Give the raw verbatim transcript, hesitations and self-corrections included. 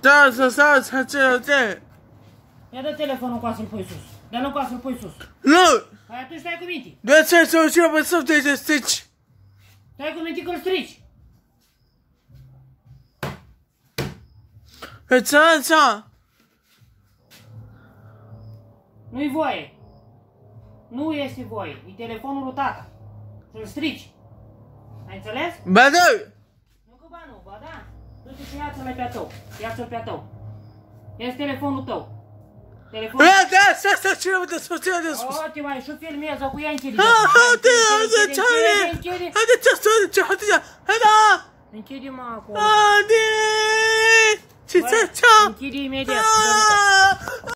Da, să stau, să ce, ce? Ia dă telefonul cu să-l pui sus. Dă-l cu să-l pui sus. Nu! Păi atunci stai cu minte. De ce să ucim pe sub de strici? Stai cu minte că-l strici. Pe ce, ce? Nu-i voie. Nu este voie. E telefonul lui tata. Să-l strici. Ai înțeles? Ba da! Nu că ba nu, ba da. Du-te și ia-ți-l pe-a tău. Ia-ți-l pe-a tău. Ia-ți telefonul tău. Telefonul... Da, da, să stai ce de sus, ce de sus. O, te mai și filmează cu ea închide. Ha, ha, te, de ce? Haide, ce stai, ce, haide, haide. Închide-mă acolo. Haide! Ce, ce, ce? Închide imediat.